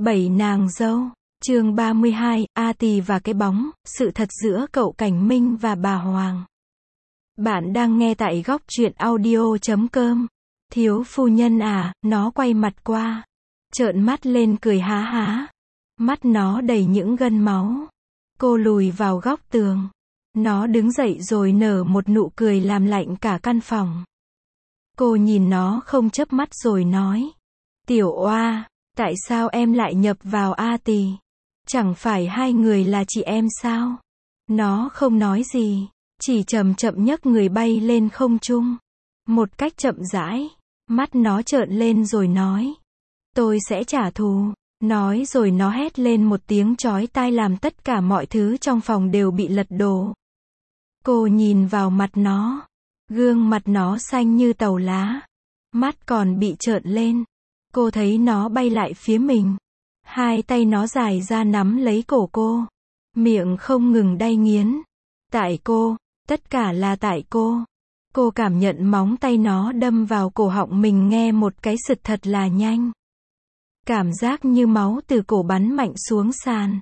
Bảy nàng dâu, chương 32, A Tỳ và cái bóng, sự thật giữa cậu Cảnh Minh và bà Hoàng. Bạn đang nghe tại góc truyện audio.com. Thiếu phu nhân à, nó quay mặt qua, trợn mắt lên cười há há. Mắt nó đầy những gân máu. Cô lùi vào góc tường. Nó đứng dậy rồi nở một nụ cười làm lạnh cả căn phòng. Cô nhìn nó không chớp mắt rồi nói. Tiểu oa, tại sao em lại nhập vào A Tỳ? Chẳng phải hai người là chị em sao? Nó không nói gì, chỉ chậm chậm nhấc người bay lên không trung. Một cách chậm rãi, mắt nó trợn lên rồi nói. Tôi sẽ trả thù. Nói rồi nó hét lên một tiếng chói tai làm tất cả mọi thứ trong phòng đều bị lật đổ. Cô nhìn vào mặt nó. Gương mặt nó xanh như tàu lá. Mắt còn bị trợn lên. Cô thấy nó bay lại phía mình. Hai tay nó dài ra nắm lấy cổ cô. Miệng không ngừng đay nghiến. Tại cô, tất cả là tại cô. Cô cảm nhận móng tay nó đâm vào cổ họng mình nghe một cái sực thật là nhanh. Cảm giác như máu từ cổ bắn mạnh xuống sàn.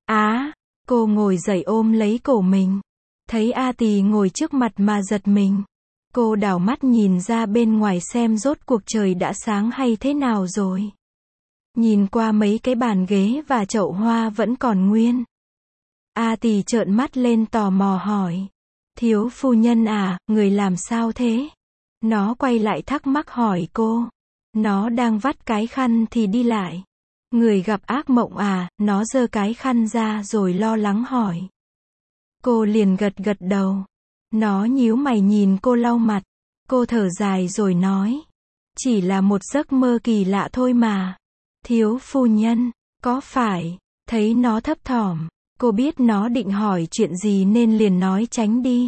Cô ngồi dậy ôm lấy cổ mình. Thấy A Tỳ ngồi trước mặt mà giật mình. Cô đảo mắt nhìn ra bên ngoài xem rốt cuộc trời đã sáng hay thế nào rồi. Nhìn qua mấy cái bàn ghế và chậu hoa vẫn còn nguyên. A Tỳ trợn mắt lên tò mò hỏi. Thiếu phu nhân à, người làm sao thế? Nó quay lại thắc mắc hỏi cô. Nó đang vắt cái khăn thì đi lại. Người gặp ác mộng à, nó giơ cái khăn ra rồi lo lắng hỏi. Cô liền gật gật đầu. Nó nhíu mày nhìn cô lau mặt. Cô thở dài rồi nói. Chỉ là một giấc mơ kỳ lạ thôi mà. Thiếu phu nhân, có phải? Thấy nó thấp thỏm. Cô biết nó định hỏi chuyện gì nên liền nói tránh đi.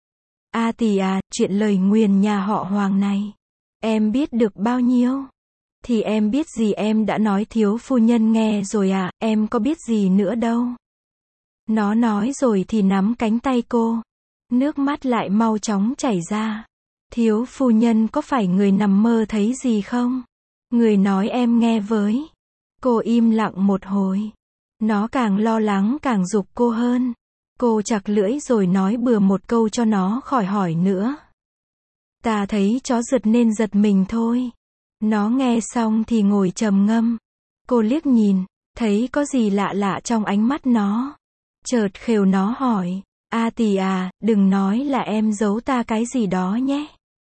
A Tỳ à, chuyện lời nguyền nhà họ Hoàng này. Em biết được bao nhiêu? Thì em biết gì em đã nói thiếu phu nhân nghe rồi à, em có biết gì nữa đâu. Nó nói rồi thì nắm cánh tay cô. Nước mắt lại mau chóng chảy ra. Thiếu phu nhân có phải người nằm mơ thấy gì không? Người nói em nghe với. Cô im lặng một hồi. Nó càng lo lắng càng giục cô hơn. Cô chặt lưỡi rồi nói bừa một câu cho nó khỏi hỏi nữa. Ta thấy chó giật nên giật mình thôi. Nó nghe xong thì ngồi trầm ngâm. Cô liếc nhìn, thấy có gì lạ lạ trong ánh mắt nó. Chợt khều nó hỏi. A Tỳ à, đừng nói là em giấu ta cái gì đó nhé.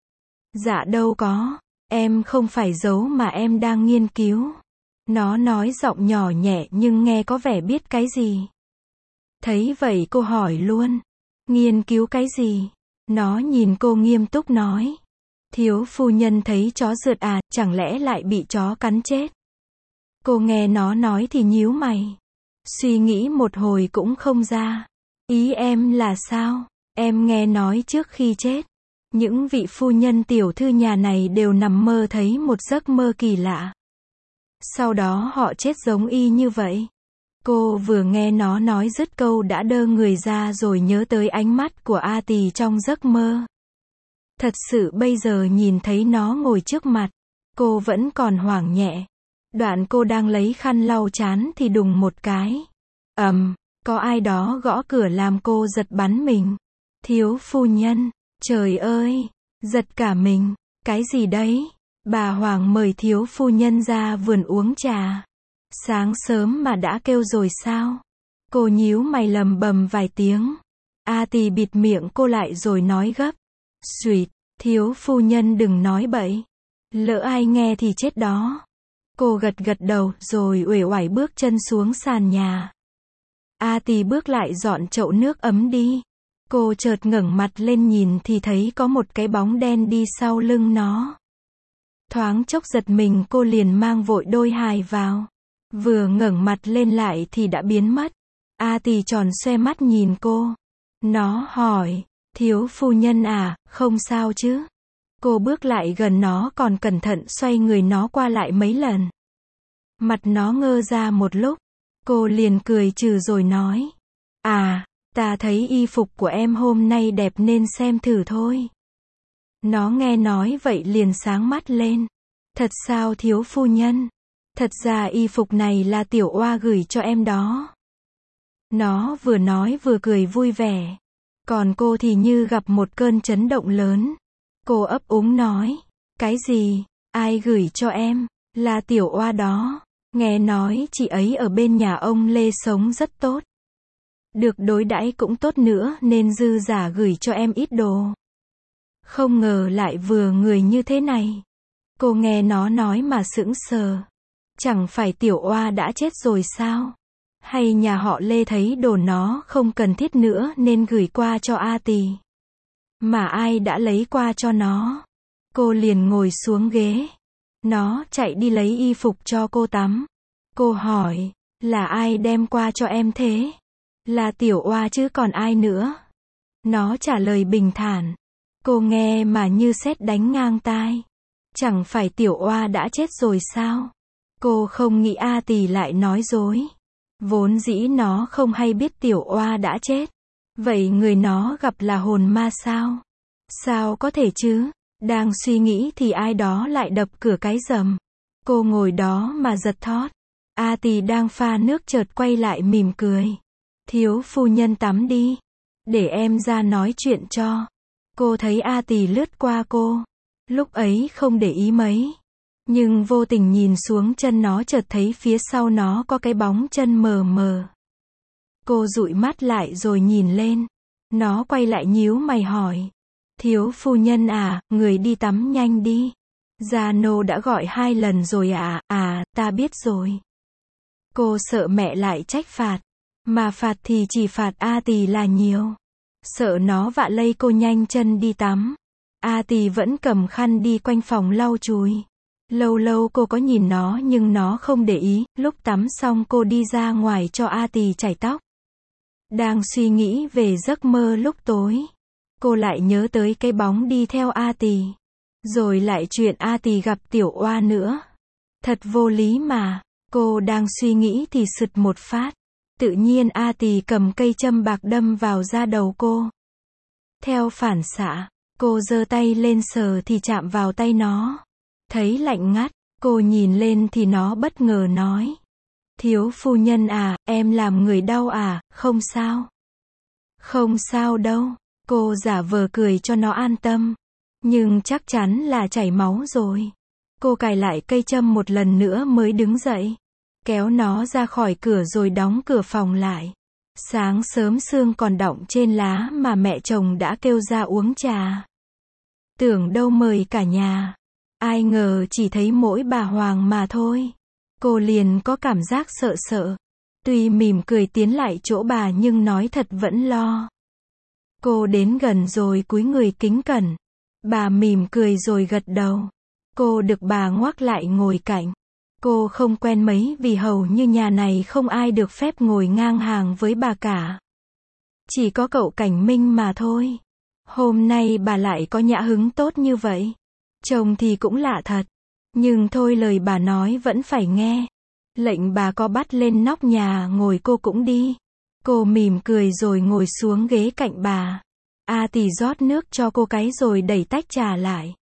Dạ đâu có, em không phải giấu mà em đang nghiên cứu. Nó nói giọng nhỏ nhẹ nhưng nghe có vẻ biết cái gì. Thấy vậy cô hỏi luôn. Nghiên cứu cái gì? Nó nhìn cô nghiêm túc nói. Thiếu phu nhân thấy chó rượt à, chẳng lẽ lại bị chó cắn chết? Cô nghe nó nói thì nhíu mày. Suy nghĩ một hồi cũng không ra. Ý em là sao? Em nghe nói trước khi chết, những vị phu nhân tiểu thư nhà này đều nằm mơ thấy một giấc mơ kỳ lạ. Sau đó họ chết giống y như vậy. Cô vừa nghe nó nói dứt câu đã đơ người ra rồi nhớ tới ánh mắt của A Tỳ trong giấc mơ. Thật sự bây giờ nhìn thấy nó ngồi trước mặt, cô vẫn còn hoảng nhẹ. Đoạn cô đang lấy khăn lau trán thì đùng một cái. Có ai đó gõ cửa làm cô giật bắn mình. Thiếu phu nhân, trời ơi, giật cả mình. Cái gì đấy? Bà Hoàng mời thiếu phu nhân ra vườn uống trà. Sáng sớm mà đã kêu rồi sao? Cô nhíu mày lầm bầm vài tiếng. A Tỳ bịt miệng cô lại rồi nói gấp. Xuyệt, thiếu phu nhân đừng nói bậy. Lỡ ai nghe thì chết đó. Cô gật gật đầu rồi uể oải bước chân xuống sàn nhà. A Tỳ bước lại dọn chậu nước ấm đi. Cô chợt ngẩng mặt lên nhìn thì thấy có một cái bóng đen đi sau lưng nó. Thoáng chốc giật mình cô liền mang vội đôi hài vào. Vừa ngẩng mặt lên lại thì đã biến mất. A Tỳ tròn xoe mắt nhìn cô. Nó hỏi, thiếu phu nhân à, không sao chứ? Cô bước lại gần nó còn cẩn thận xoay người nó qua lại mấy lần. Mặt nó ngơ ra một lúc. Cô liền cười trừ rồi nói. À, ta thấy y phục của em hôm nay đẹp nên xem thử thôi. Nó nghe nói vậy liền sáng mắt lên. Thật sao thiếu phu nhân? Thật ra y phục này là Tiểu Oa gửi cho em đó. Nó vừa nói vừa cười vui vẻ. Còn cô thì như gặp một cơn chấn động lớn. Cô ấp úng nói. Cái gì? Ai gửi cho em? Là Tiểu Oa đó. Nghe nói chị ấy ở bên nhà ông Lê sống rất tốt. Được đối đãi cũng tốt nữa nên dư giả gửi cho em ít đồ. Không ngờ lại vừa người như thế này. Cô nghe nó nói mà sững sờ. Chẳng phải Tiểu Oa đã chết rồi sao? Hay nhà họ Lê thấy đồ nó không cần thiết nữa nên gửi qua cho A Tì? Mà ai đã lấy qua cho nó? Cô liền ngồi xuống ghế. Nó chạy đi lấy y phục cho cô tắm. Cô hỏi, là ai đem qua cho em thế? Là Tiểu Oa chứ còn ai nữa? Nó trả lời bình thản. Cô nghe mà như sét đánh ngang tai. Chẳng phải Tiểu Oa đã chết rồi sao? Cô không nghĩ A Tì lại nói dối. Vốn dĩ nó không hay biết Tiểu Oa đã chết. Vậy người nó gặp là hồn ma sao? Sao có thể chứ? Đang suy nghĩ thì ai đó lại đập cửa cái rầm. Cô ngồi đó mà giật thót. A Tì đang pha nước chợt quay lại mỉm cười. Thiếu phu nhân tắm đi. Để em ra nói chuyện cho. Cô thấy A Tì lướt qua cô. Lúc ấy không để ý mấy. Nhưng vô tình nhìn xuống chân nó chợt thấy phía sau nó có cái bóng chân mờ mờ. Cô dụi mắt lại rồi nhìn lên. Nó quay lại nhíu mày hỏi. Thiếu phu nhân à, người đi tắm nhanh đi. Gia nô đã gọi 2 lần rồi ạ. Ta biết rồi. Cô sợ mẹ lại trách phạt. Mà phạt thì chỉ phạt A Tì là nhiều. Sợ nó vạ lây cô nhanh chân đi tắm. A Tì vẫn cầm khăn đi quanh phòng lau chùi. Lâu lâu cô có nhìn nó nhưng nó không để ý. Lúc tắm xong cô đi ra ngoài cho A Tì chải tóc. Đang suy nghĩ về giấc mơ lúc tối. Cô lại nhớ tới cái bóng đi theo A Tì. Rồi lại chuyện A Tì gặp Tiểu Oa nữa. Thật vô lý mà. Cô đang suy nghĩ thì sụt một phát. Tự nhiên A Tì cầm cây châm bạc đâm vào da đầu cô. Theo phản xạ, cô giơ tay lên sờ thì chạm vào tay nó. Thấy lạnh ngắt, cô nhìn lên thì nó bất ngờ nói. Thiếu phu nhân à, em làm người đau à, không sao. Không sao đâu, cô giả vờ cười cho nó an tâm. Nhưng chắc chắn là chảy máu rồi. Cô cài lại cây châm một lần nữa mới đứng dậy. Kéo nó ra khỏi cửa rồi đóng cửa phòng lại. Sáng sớm sương còn đọng trên lá mà mẹ chồng đã kêu ra uống trà. Tưởng đâu mời cả nhà. Ai ngờ chỉ thấy mỗi bà Hoàng mà thôi. Cô liền có cảm giác sợ sợ. Tuy mỉm cười tiến lại chỗ bà nhưng nói thật vẫn lo. Cô đến gần rồi cúi người kính cẩn. Bà mỉm cười rồi gật đầu. Cô được bà ngoắc lại ngồi cạnh. Cô không quen mấy vì hầu như nhà này không ai được phép ngồi ngang hàng với bà cả. Chỉ có cậu Cảnh Minh mà thôi. Hôm nay bà lại có nhã hứng tốt như vậy. Chồng thì cũng lạ thật. Nhưng thôi lời bà nói vẫn phải nghe. Lệnh bà có bắt lên nóc nhà ngồi cô cũng đi. Cô mỉm cười rồi ngồi xuống ghế cạnh bà. A Tì rót nước cho cô cái rồi đẩy tách trà lại.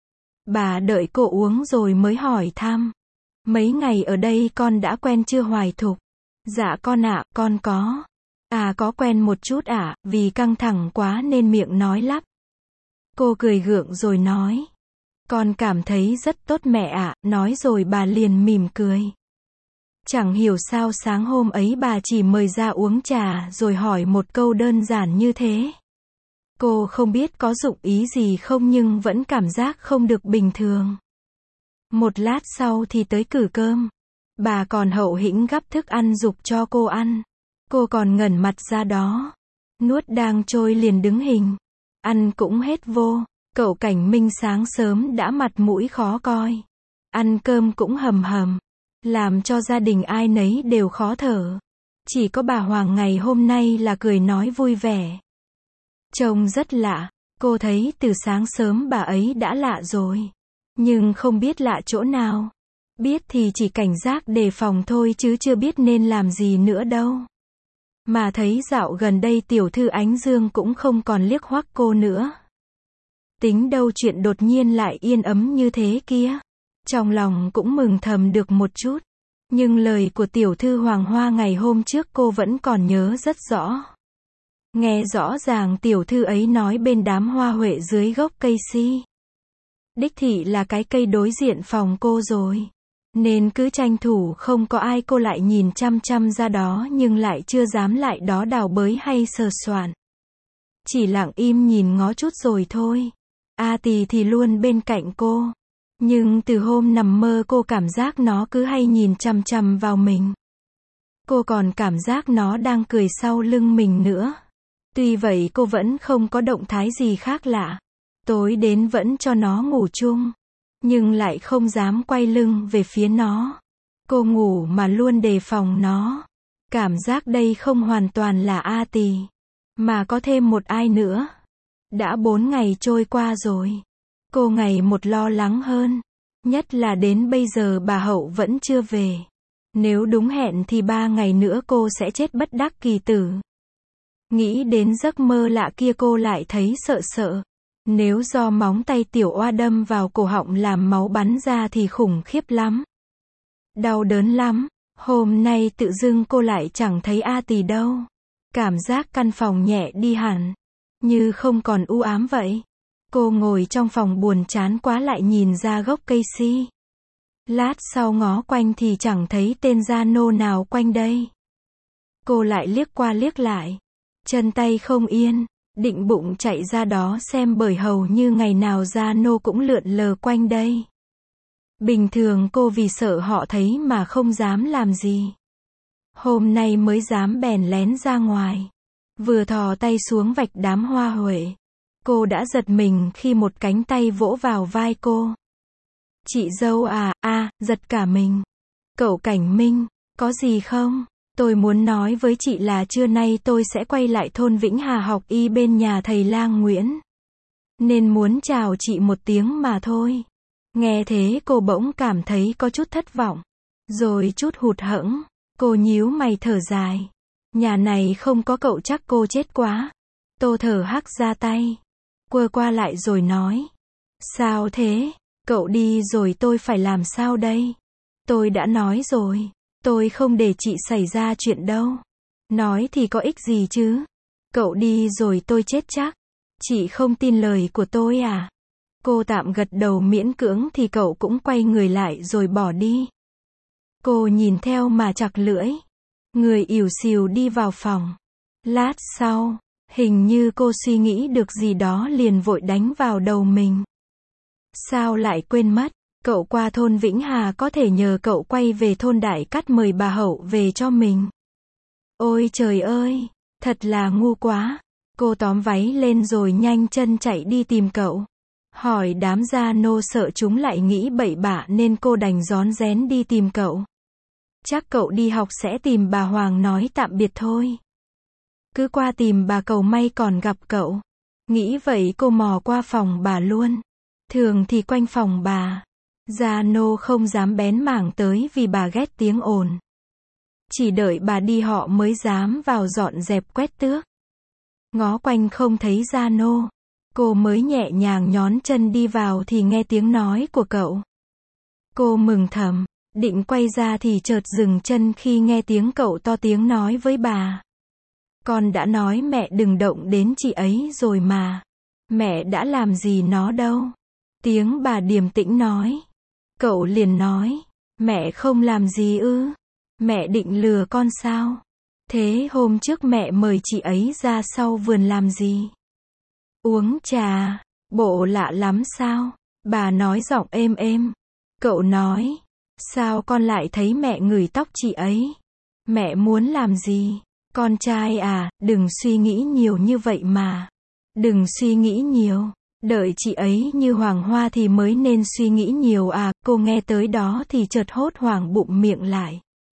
Bà đợi cô uống rồi mới hỏi thăm. Mấy ngày ở đây con đã quen chưa Hoài Thục? Dạ con ạ, con có. Có quen một chút ạ, vì căng thẳng quá nên miệng nói lắp. Cô cười gượng rồi nói. Con cảm thấy rất tốt mẹ ạ, nói rồi bà liền mỉm cười. Chẳng hiểu sao sáng hôm ấy bà chỉ mời ra uống trà rồi hỏi một câu đơn giản như thế. Cô không biết có dụng ý gì không nhưng vẫn cảm giác không được bình thường. Một lát sau thì tới cử cơm. Bà còn hậu hĩnh gắp thức ăn giục cho cô ăn. Cô còn ngẩn mặt ra đó. Nuốt đang trôi liền đứng hình. Ăn cũng hết vô. Cậu Cảnh Minh sáng sớm đã mặt mũi khó coi. Ăn cơm cũng hầm hầm. Làm cho gia đình ai nấy đều khó thở. Chỉ có bà Hoàng ngày hôm nay là cười nói vui vẻ. Trông rất lạ. Cô thấy từ sáng sớm bà ấy đã lạ rồi. Nhưng không biết lạ chỗ nào. Biết thì chỉ cảnh giác đề phòng thôi chứ chưa biết nên làm gì nữa đâu. Mà thấy dạo gần đây tiểu thư Ánh Dương cũng không còn liếc hoắc cô nữa. Tính đâu chuyện đột nhiên lại yên ấm như thế kia. Trong lòng cũng mừng thầm được một chút. Nhưng lời của tiểu thư Hoàng Hoa ngày hôm trước cô vẫn còn nhớ rất rõ. Nghe rõ ràng tiểu thư ấy nói bên đám hoa huệ dưới gốc cây si. Đích thị là cái cây đối diện phòng cô rồi. Nên cứ tranh thủ không có ai cô lại nhìn chăm chăm ra đó nhưng lại chưa dám lại đó đào bới hay sờ soạn. Chỉ lặng im nhìn ngó chút rồi thôi. A Tỳ thì luôn bên cạnh cô. Nhưng từ hôm nằm mơ cô cảm giác nó cứ hay nhìn chằm chằm vào mình. Cô còn cảm giác nó đang cười sau lưng mình nữa. Tuy vậy cô vẫn không có động thái gì khác lạ. Tối đến vẫn cho nó ngủ chung. Nhưng lại không dám quay lưng về phía nó. Cô ngủ mà luôn đề phòng nó. Cảm giác đây không hoàn toàn là A Tỳ, mà có thêm một ai nữa. Đã 4 ngày trôi qua rồi. Cô ngày một lo lắng hơn. Nhất là đến bây giờ bà Hậu vẫn chưa về. Nếu đúng hẹn thì 3 ngày nữa cô sẽ chết bất đắc kỳ tử. Nghĩ đến giấc mơ lạ kia cô lại thấy sợ sợ. Nếu do móng tay tiểu oa đâm vào cổ họng làm máu bắn ra thì khủng khiếp lắm. Đau đớn lắm. Hôm nay tự dưng cô lại chẳng thấy A Tỳ đâu. Cảm giác căn phòng nhẹ đi hẳn. Như không còn u ám vậy. Cô ngồi trong phòng buồn chán quá lại nhìn ra gốc cây si. Lát sau ngó quanh thì chẳng thấy tên gia nô nào quanh đây. Cô lại liếc qua liếc lại. Chân tay không yên. Định bụng chạy ra đó xem bởi hầu như ngày nào gia nô cũng lượn lờ quanh đây. Bình thường cô vì sợ họ thấy mà không dám làm gì. Hôm nay mới dám bèn lén ra ngoài. Vừa thò tay xuống vạch đám hoa huệ. Cô đã giật mình khi một cánh tay vỗ vào vai cô. Chị dâu à, giật cả mình. Cậu Cảnh Minh, có gì không? Tôi muốn nói với chị là trưa nay tôi sẽ quay lại thôn Vĩnh Hà học y bên nhà thầy lang Nguyễn. Nên muốn chào chị một tiếng mà thôi. Nghe thế cô bỗng cảm thấy có chút thất vọng. Rồi chút hụt hẫng. Cô nhíu mày thở dài. Nhà này không có cậu chắc cô chết quá. Tô thở hắc ra tay. Quơ qua lại rồi nói. Sao thế? Cậu đi rồi tôi phải làm sao đây? Tôi đã nói rồi. Tôi không để chị xảy ra chuyện đâu. Nói thì có ích gì chứ? Cậu đi rồi tôi chết chắc. Chị không tin lời của tôi à? Cô tạm gật đầu miễn cưỡng thì cậu cũng quay người lại rồi bỏ đi. Cô nhìn theo mà chặt lưỡi. Người ỉu xìu đi vào phòng. Lát sau, hình như cô suy nghĩ được gì đó liền vội đánh vào đầu mình. Sao lại quên mất? Cậu qua thôn Vĩnh Hà có thể nhờ cậu quay về thôn Đại Cát mời bà Hậu về cho mình. Ôi trời ơi, thật là ngu quá. Cô tóm váy lên rồi nhanh chân chạy đi tìm cậu. Hỏi đám gia nô sợ chúng lại nghĩ bậy bạ nên cô đành rón rén đi tìm cậu. Chắc cậu đi học sẽ tìm bà Hoàng nói tạm biệt thôi. Cứ qua tìm bà cầu may còn gặp cậu. Nghĩ vậy cô mò qua phòng bà luôn. Thường thì quanh phòng bà, gia nô không dám bén mảng tới vì bà ghét tiếng ồn. Chỉ đợi bà đi họ mới dám vào dọn dẹp quét tước. Ngó quanh không thấy gia nô. Cô mới nhẹ nhàng nhón chân đi vào thì nghe tiếng nói của cậu. Cô mừng thầm, định quay ra thì chợt dừng chân khi nghe tiếng cậu to tiếng nói với bà. Con đã nói mẹ đừng động đến chị ấy rồi mà. Mẹ đã làm gì nó đâu. Tiếng bà điềm tĩnh nói. Cậu liền nói. Mẹ không làm gì ư? Mẹ định lừa con sao? Thế hôm trước mẹ mời chị ấy ra sau vườn làm gì? Uống trà. Bộ lạ lắm sao? Bà nói giọng êm êm. Cậu nói. Sao con lại thấy mẹ ngửi tóc chị ấy? Mẹ muốn làm gì? Con trai à, đừng suy nghĩ nhiều như vậy mà. Đừng suy nghĩ nhiều. Đợi chị ấy như Hoàng Hoa thì mới nên suy nghĩ nhiều à. Cô nghe tới đó thì chợt hốt hoảng bụng miệng lại.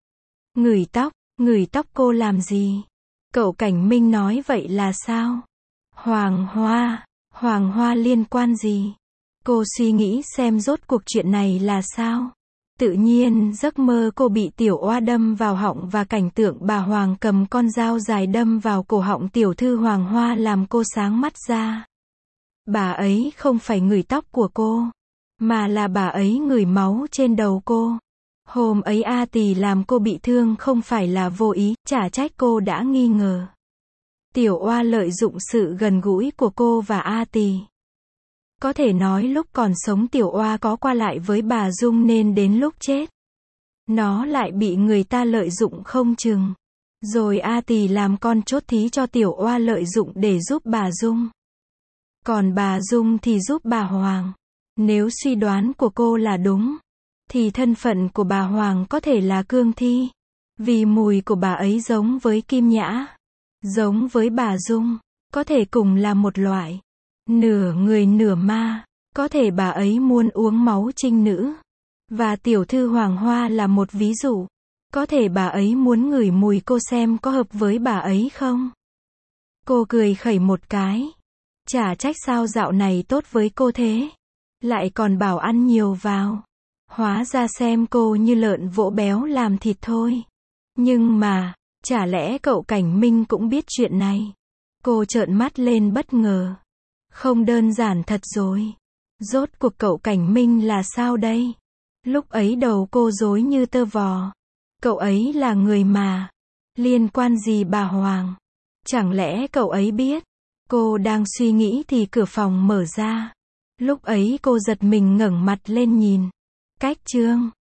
Ngửi tóc cô làm gì? Cậu Cảnh Minh nói vậy là sao? Hoàng Hoa liên quan gì? Cô suy nghĩ xem rốt cuộc chuyện này là sao? Tự nhiên giấc mơ cô bị tiểu oa đâm vào họng và cảnh tượng bà Hoàng cầm con dao dài đâm vào cổ họng tiểu thư Hoàng Hoa làm cô sáng mắt ra. Bà ấy không phải ngửi tóc của cô. mà là bà ấy ngửi máu trên đầu cô. Hôm ấy A Tỳ làm cô bị thương không phải là vô ý, chả trách cô đã nghi ngờ. Tiểu Oa lợi dụng sự gần gũi của cô và A Tỳ. Có thể nói lúc còn sống Tiểu Oa có qua lại với bà Dung nên đến lúc chết, nó lại bị người ta lợi dụng không chừng. Rồi A Tỳ làm con chốt thí cho Tiểu Oa lợi dụng để giúp bà Dung. Còn bà Dung thì giúp bà Hoàng. Nếu suy đoán của cô là đúng, thì thân phận của bà Hoàng có thể là cương thi. Vì mùi của bà ấy giống với Kim Nhã, giống với bà Dung, có thể cùng là một loại. Nửa người nửa ma, có thể bà ấy muốn uống máu trinh nữ. Và tiểu thư Hoàng Hoa là một ví dụ. Có thể bà ấy muốn ngửi mùi cô xem có hợp với bà ấy không? Cô cười khẩy một cái. Chả trách sao dạo này tốt với cô thế. Lại còn bảo ăn nhiều vào. Hóa ra xem cô như lợn vỗ béo làm thịt thôi. Nhưng mà, chả lẽ cậu Cảnh Minh cũng biết chuyện này? Cô trợn mắt lên bất ngờ. Không đơn giản thật rồi. Rốt cuộc cậu Cảnh Minh là sao đây? Lúc ấy đầu cô rối như tơ vò. Cậu ấy là người mà. Liên quan gì bà Hoàng? Chẳng lẽ cậu ấy biết? Cô đang suy nghĩ thì cửa phòng mở ra. Lúc ấy cô giật mình ngẩng mặt lên nhìn. Cách Trương.